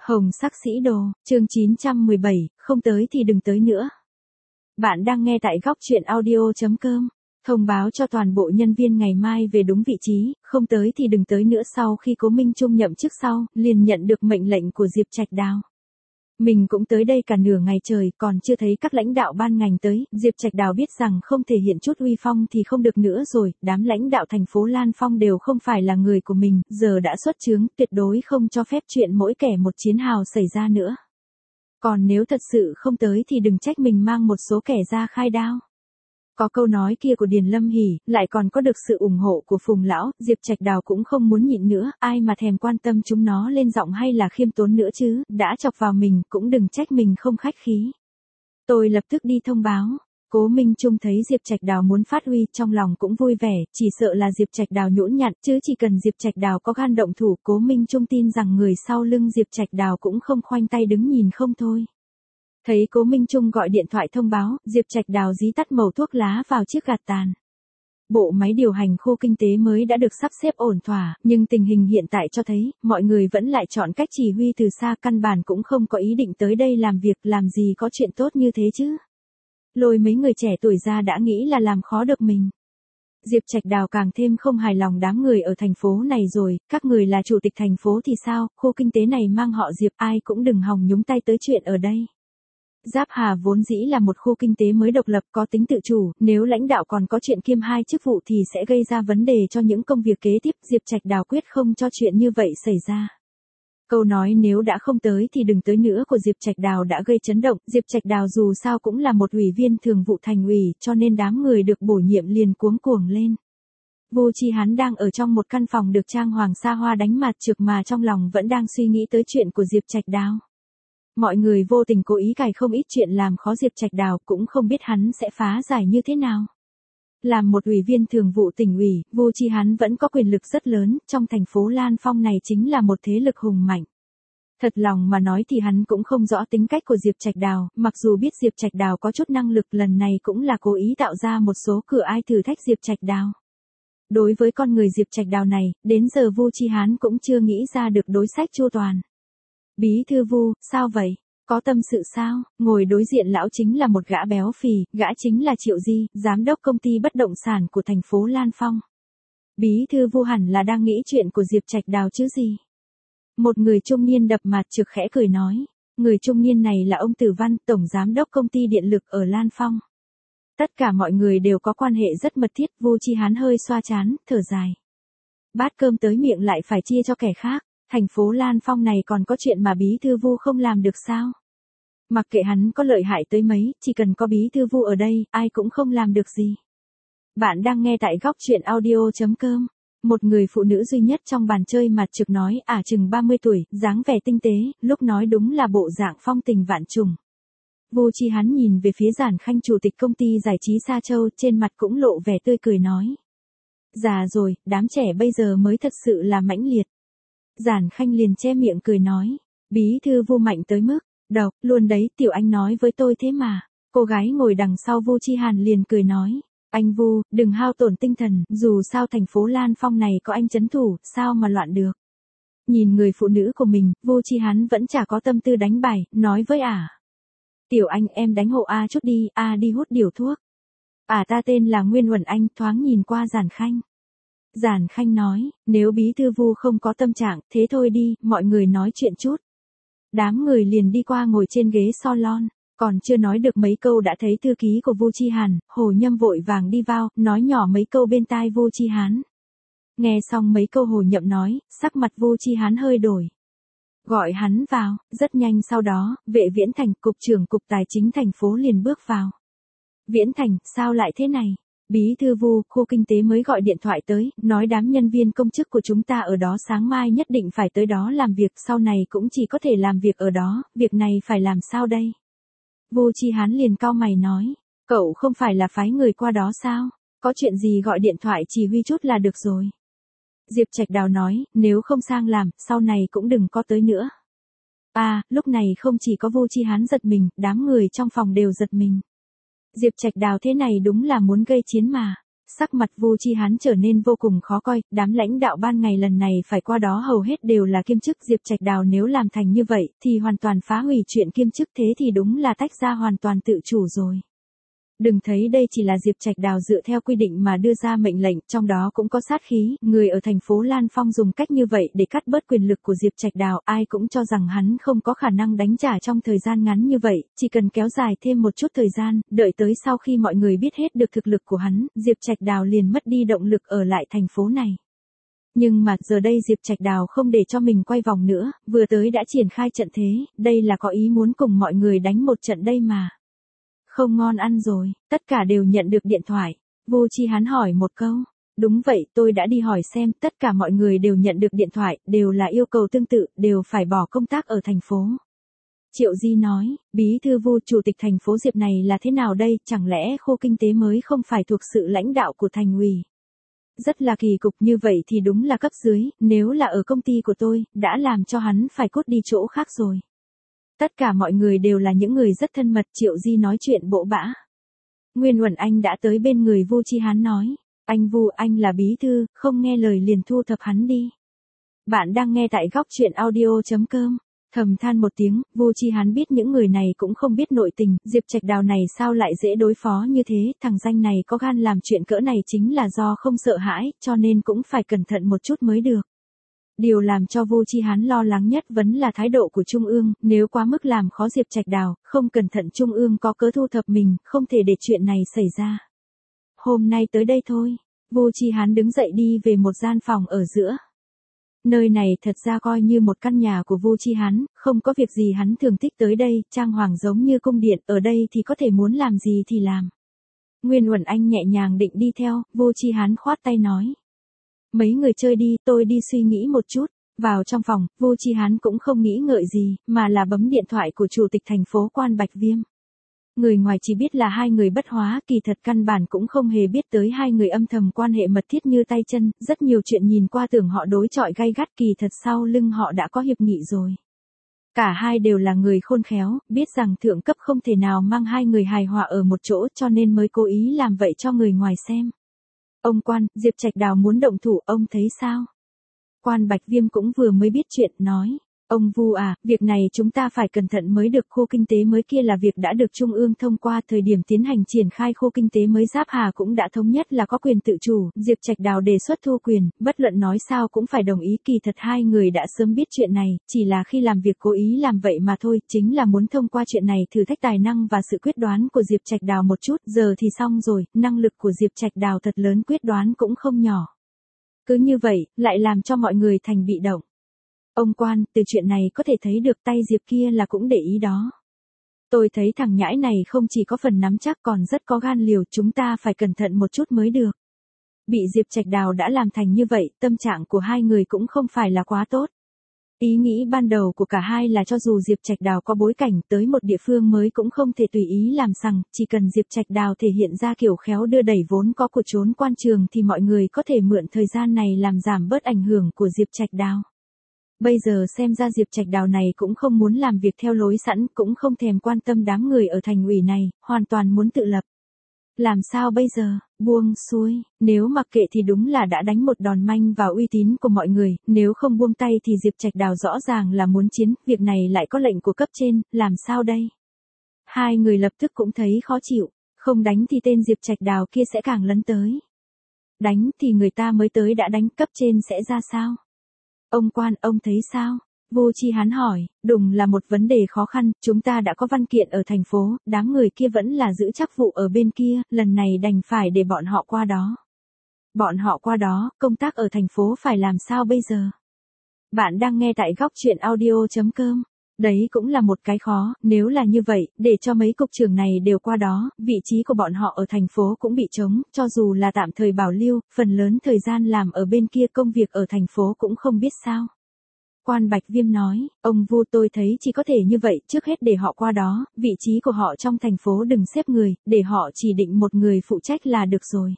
Hồng sắc sĩ đồ, chương 917, không tới thì đừng tới nữa. Bạn đang nghe tại góc truyện audio.com. Thông báo cho toàn bộ nhân viên ngày mai về đúng vị trí, không tới thì đừng tới nữa. Sau khi Cố Minh Trung nhậm chức sau, liền nhận được mệnh lệnh của Diệp Trạch Đào. Mình cũng tới đây cả nửa ngày trời, còn chưa thấy các lãnh đạo ban ngành tới. Diệp Trạch Đào biết rằng không thể hiện chút uy phong thì không được nữa rồi. Đám lãnh đạo thành phố Lan Phong đều không phải là người của mình, giờ đã xuất chướng, tuyệt đối không cho phép chuyện mỗi kẻ một chiến hào xảy ra nữa. Còn nếu thật sự không tới thì đừng trách mình mang một số kẻ ra khai đao. Có câu nói kia của Điền Lâm Hỷ, lại còn có được sự ủng hộ của Phùng Lão, Diệp Trạch Đào cũng không muốn nhịn nữa, ai mà thèm quan tâm chúng nó lên giọng hay là khiêm tốn nữa chứ, đã chọc vào mình, cũng đừng trách mình không khách khí. Tôi lập tức đi thông báo. Cố Minh Trung thấy Diệp Trạch Đào muốn phát huy, trong lòng cũng vui vẻ, chỉ sợ là Diệp Trạch Đào nhũn nhặn, chứ chỉ cần Diệp Trạch Đào có gan động thủ, Cố Minh Trung tin rằng người sau lưng Diệp Trạch Đào cũng không khoanh tay đứng nhìn không thôi. Thấy Cố Minh Trung gọi điện thoại thông báo, Diệp Trạch Đào dí tắt mẩu thuốc lá vào chiếc gạt tàn. Bộ máy điều hành khu kinh tế mới đã được sắp xếp ổn thỏa, nhưng tình hình hiện tại cho thấy, mọi người vẫn lại chọn cách chỉ huy từ xa, căn bản cũng không có ý định tới đây làm việc, làm gì có chuyện tốt như thế chứ. Lôi mấy người trẻ tuổi ra đã nghĩ là làm khó được mình. Diệp Trạch Đào càng thêm không hài lòng đám người ở thành phố này rồi, các người là chủ tịch thành phố thì sao, khu kinh tế này mang họ Diệp, ai cũng đừng hòng nhúng tay tới chuyện ở đây. Giáp Hà vốn dĩ là một khu kinh tế mới độc lập có tính tự chủ, nếu lãnh đạo còn có chuyện kiêm hai chức vụ thì sẽ gây ra vấn đề cho những công việc kế tiếp, Diệp Trạch Đào quyết không cho chuyện như vậy xảy ra. Câu nói nếu đã không tới thì đừng tới nữa của Diệp Trạch Đào đã gây chấn động, Diệp Trạch Đào dù sao cũng là một ủy viên thường vụ thành ủy, cho nên đám người được bổ nhiệm liền cuống cuồng lên. Vu Chi Hán đang ở trong một căn phòng được trang hoàng xa hoa đánh mặt trực mà trong lòng vẫn đang suy nghĩ tới chuyện của Diệp Trạch Đào. Mọi người vô tình cố ý cài không ít chuyện làm khó Diệp Trạch Đào, cũng không biết hắn sẽ phá giải như thế nào. Làm một ủy viên thường vụ tỉnh ủy, Vu Chi Hán vẫn có quyền lực rất lớn, trong thành phố Lan Phong này chính là một thế lực hùng mạnh. Thật lòng mà nói thì hắn cũng không rõ tính cách của Diệp Trạch Đào, mặc dù biết Diệp Trạch Đào có chút năng lực, lần này cũng là cố ý tạo ra một số cửa ai thử thách Diệp Trạch Đào. Đối với con người Diệp Trạch Đào này, đến giờ Vu Chi Hán cũng chưa nghĩ ra được đối sách chu toàn. Bí thư Vu, sao vậy? Có tâm sự sao? Ngồi đối diện lão chính là một gã béo phì, gã chính là Triệu Di, giám đốc công ty bất động sản của thành phố Lan Phong. Bí thư Vu hẳn là đang nghĩ chuyện của Diệp Trạch Đào chứ gì? Một người trung niên đập mặt trực khẽ cười nói. Người trung niên này là ông Tử Văn, tổng giám đốc công ty điện lực ở Lan Phong. Tất cả mọi người đều có quan hệ rất mật thiết, Vu Chi Hán hơi xoa trán, thở dài. Bát cơm tới miệng lại phải chia cho kẻ khác. Thành phố Lan Phong này còn có chuyện mà bí thư Vu không làm được sao? Mặc kệ hắn có lợi hại tới mấy, chỉ cần có bí thư Vu ở đây, ai cũng không làm được gì. Bạn đang nghe tại góc truyện audio.com. Một người phụ nữ duy nhất trong bàn chơi mặt trực nói, chừng 30 tuổi, dáng vẻ tinh tế, lúc nói đúng là bộ dạng phong tình vạn trùng. Vu Chi Hán nhìn về phía Giản Khanh, chủ tịch công ty giải trí Sa Châu, trên mặt cũng lộ vẻ tươi cười nói. Già rồi, đám trẻ bây giờ mới thật sự là mãnh liệt. Giản Khanh liền che miệng cười nói, bí thư Vu mạnh tới mức, độc, luôn đấy, tiểu anh nói với tôi thế mà. Cô gái ngồi đằng sau Vu Chi Hàn liền cười nói, anh Vu, đừng hao tổn tinh thần, dù sao thành phố Lan Phong này có anh trấn thủ, sao mà loạn được. Nhìn người phụ nữ của mình, Vu Chi Hán vẫn chả có tâm tư đánh bài, nói với tiểu anh em đánh hộ chút đi, đi hút điều thuốc. Ta tên là Nguyên Uẩn Anh, thoáng nhìn qua Giản Khanh. Giản Khanh nói, nếu bí thư Vu không có tâm trạng, thế thôi đi, mọi người nói chuyện chút. Đám người liền đi qua ngồi trên ghế salon, còn chưa nói được mấy câu đã thấy thư ký của Vu Chi Hàn, Hồ Nhâm vội vàng đi vào, nói nhỏ mấy câu bên tai Vu Chi Hán. Nghe xong mấy câu Hồ Nhậm nói, sắc mặt Vu Chi Hán hơi đổi. Gọi hắn vào, rất nhanh sau đó, Vệ Viễn Thành, cục trưởng cục tài chính thành phố liền bước vào. Viễn Thành, sao lại thế này? Bí thư Vu, khu kinh tế mới gọi điện thoại tới, nói đám nhân viên công chức của chúng ta ở đó sáng mai nhất định phải tới đó làm việc, sau này cũng chỉ có thể làm việc ở đó, việc này phải làm sao đây? Vu Chi Hán liền cau mày nói, cậu không phải là phái người qua đó sao? Có chuyện gì gọi điện thoại chỉ huy chút là được rồi. Diệp Trạch Đào nói, nếu không sang làm, sau này cũng đừng có tới nữa. Lúc này không chỉ có Vu Chi Hán giật mình, đám người trong phòng đều giật mình. Diệp Trạch Đào thế này đúng là muốn gây chiến mà. Sắc mặt Vu Chi Hán trở nên vô cùng khó coi, đám lãnh đạo ban ngày lần này phải qua đó hầu hết đều là kiêm chức. Diệp Trạch Đào nếu làm thành như vậy, thì hoàn toàn phá hủy chuyện kiêm chức, thế thì đúng là tách ra hoàn toàn tự chủ rồi. Đừng thấy đây chỉ là Diệp Trạch Đào dựa theo quy định mà đưa ra mệnh lệnh, trong đó cũng có sát khí, người ở thành phố Lan Phong dùng cách như vậy để cắt bớt quyền lực của Diệp Trạch Đào, ai cũng cho rằng hắn không có khả năng đánh trả trong thời gian ngắn như vậy, chỉ cần kéo dài thêm một chút thời gian, đợi tới sau khi mọi người biết hết được thực lực của hắn, Diệp Trạch Đào liền mất đi động lực ở lại thành phố này. Nhưng mà giờ đây Diệp Trạch Đào không để cho mình quay vòng nữa, vừa tới đã triển khai trận thế, đây là có ý muốn cùng mọi người đánh một trận đây mà. Không ngon ăn rồi, tất cả đều nhận được điện thoại. Vu Chi Hán hỏi một câu. Đúng vậy, tôi đã đi hỏi xem, tất cả mọi người đều nhận được điện thoại, đều là yêu cầu tương tự, đều phải bỏ công tác ở thành phố. Triệu Di nói, bí thư Vu, chủ tịch thành phố Diệp này là thế nào đây, chẳng lẽ khu kinh tế mới không phải thuộc sự lãnh đạo của thành ủy? Rất là kỳ cục, như vậy thì đúng là cấp dưới, nếu là ở công ty của tôi, đã làm cho hắn phải cút đi chỗ khác rồi. Tất cả mọi người đều là những người rất thân mật, Triệu Di nói chuyện bỗ bã. Nguyên Uẩn Anh đã tới bên người Vu Chi Hán nói, anh Vu, anh là bí thư, không nghe lời liền thu thập hắn đi. Bạn đang nghe tại góc truyện audio.com. Thầm than một tiếng, Vu Chi Hán biết những người này cũng không biết nội tình, Diệp Trạch Đào này sao lại dễ đối phó như thế, thằng danh này có gan làm chuyện cỡ này chính là do không sợ hãi, cho nên cũng phải cẩn thận một chút mới được. Điều làm cho Vu Chi Hán lo lắng nhất vẫn là thái độ của Trung ương, nếu quá mức làm khó Diệp Trạch Đào, không cẩn thận Trung ương có cớ thu thập mình, không thể để chuyện này xảy ra. Hôm nay tới đây thôi, Vu Chi Hán đứng dậy đi về một gian phòng ở giữa. Nơi này thật ra coi như một căn nhà của Vu Chi Hán, không có việc gì hắn thường thích tới đây, trang hoàng giống như cung điện, ở đây thì có thể muốn làm gì thì làm. Nguyên Uẩn Anh nhẹ nhàng định đi theo, Vu Chi Hán khoát tay nói. Mấy người chơi đi, tôi đi suy nghĩ một chút. Vào trong phòng, Vu Chi Hán cũng không nghĩ ngợi gì, mà là bấm điện thoại của chủ tịch thành phố Quan Bạch Viêm. Người ngoài chỉ biết là hai người bất hóa, kỳ thật căn bản cũng không hề biết tới hai người âm thầm quan hệ mật thiết như tay chân, rất nhiều chuyện nhìn qua tưởng họ đối chọi gay gắt, kỳ thật sau lưng họ đã có hiệp nghị rồi. Cả hai đều là người khôn khéo, biết rằng thượng cấp không thể nào mang hai người hài hòa ở một chỗ, cho nên mới cố ý làm vậy cho người ngoài xem. Ông Quan, Diệp Trạch Đào muốn động thủ, ông thấy sao? Quan Bạch Viêm cũng vừa mới biết chuyện, nói. Ông Vu à, việc này chúng ta phải cẩn thận mới được, khu kinh tế mới kia là việc đã được Trung ương thông qua, thời điểm tiến hành triển khai khu kinh tế mới Giáp Hà cũng đã thống nhất là có quyền tự chủ, Diệp Trạch Đào đề xuất thu quyền, bất luận nói sao cũng phải đồng ý, kỳ thật hai người đã sớm biết chuyện này, chỉ là khi làm việc cố ý làm vậy mà thôi, chính là muốn thông qua chuyện này thử thách tài năng và sự quyết đoán của Diệp Trạch Đào một chút, giờ thì xong rồi, năng lực của Diệp Trạch Đào thật lớn, quyết đoán cũng không nhỏ. Cứ như vậy, lại làm cho mọi người thành bị động. Ông Quan, từ chuyện này có thể thấy được tay Diệp kia là cũng để ý đó. Tôi thấy thằng nhãi này không chỉ có phần nắm chắc còn rất có gan liều, chúng ta phải cẩn thận một chút mới được. Bị Diệp Trạch Đào đã làm thành như vậy, tâm trạng của hai người cũng không phải là quá tốt. Ý nghĩ ban đầu của cả hai là cho dù Diệp Trạch Đào có bối cảnh tới một địa phương mới cũng không thể tùy ý làm sằng, chỉ cần Diệp Trạch Đào thể hiện ra kiểu khéo đưa đẩy vốn có của trốn quan trường thì mọi người có thể mượn thời gian này làm giảm bớt ảnh hưởng của Diệp Trạch Đào. Bây giờ xem ra Diệp Trạch Đào này cũng không muốn làm việc theo lối sẵn, cũng không thèm quan tâm đám người ở thành ủy này, hoàn toàn muốn tự lập. Làm sao bây giờ, buông xuôi, nếu mặc kệ thì đúng là đã đánh một đòn manh vào uy tín của mọi người, nếu không buông tay thì Diệp Trạch Đào rõ ràng là muốn chiến, việc này lại có lệnh của cấp trên, làm sao đây? Hai người lập tức cũng thấy khó chịu, không đánh thì tên Diệp Trạch Đào kia sẽ càng lấn tới. Đánh thì người ta mới tới đã đánh, cấp trên sẽ ra sao? Ông Quan, ông thấy sao? Vu Chi Hán hỏi, đúng là một vấn đề khó khăn, chúng ta đã có văn kiện ở thành phố, đám người kia vẫn là giữ chức vụ ở bên kia, lần này đành phải để bọn họ qua đó. Bọn họ qua đó, công tác ở thành phố phải làm sao bây giờ? Bạn đang nghe tại góc truyện audio.com. Đấy cũng là một cái khó, nếu là như vậy, để cho mấy cục trưởng này đều qua đó, vị trí của bọn họ ở thành phố cũng bị trống, cho dù là tạm thời bảo lưu, phần lớn thời gian làm ở bên kia công việc ở thành phố cũng không biết sao. Quan Bạch Viêm nói, ông Vu tôi thấy chỉ có thể như vậy, trước hết để họ qua đó, vị trí của họ trong thành phố đừng xếp người, để họ chỉ định một người phụ trách là được rồi.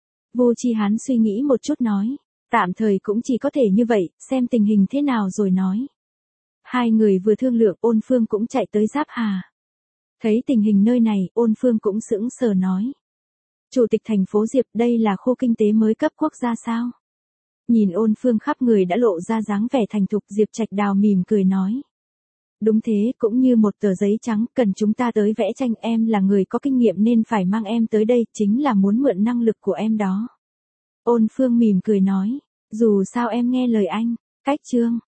Vu Chi Hán suy nghĩ một chút nói, tạm thời cũng chỉ có thể như vậy, xem tình hình thế nào rồi nói. Hai người vừa thương lượng, Ôn Phương cũng chạy tới Giáp Hà. Thấy tình hình nơi này, Ôn Phương cũng sững sờ nói. Chủ tịch thành phố Diệp, đây là khu kinh tế mới cấp quốc gia sao? Nhìn Ôn Phương khắp người đã lộ ra dáng vẻ thành thục, Diệp Trạch Đào mỉm cười nói. Đúng thế, cũng như một tờ giấy trắng, cần chúng ta tới vẽ tranh, em là người có kinh nghiệm nên phải mang em tới đây, chính là muốn mượn năng lực của em đó. Ôn Phương mỉm cười nói, dù sao em nghe lời anh, cách chương.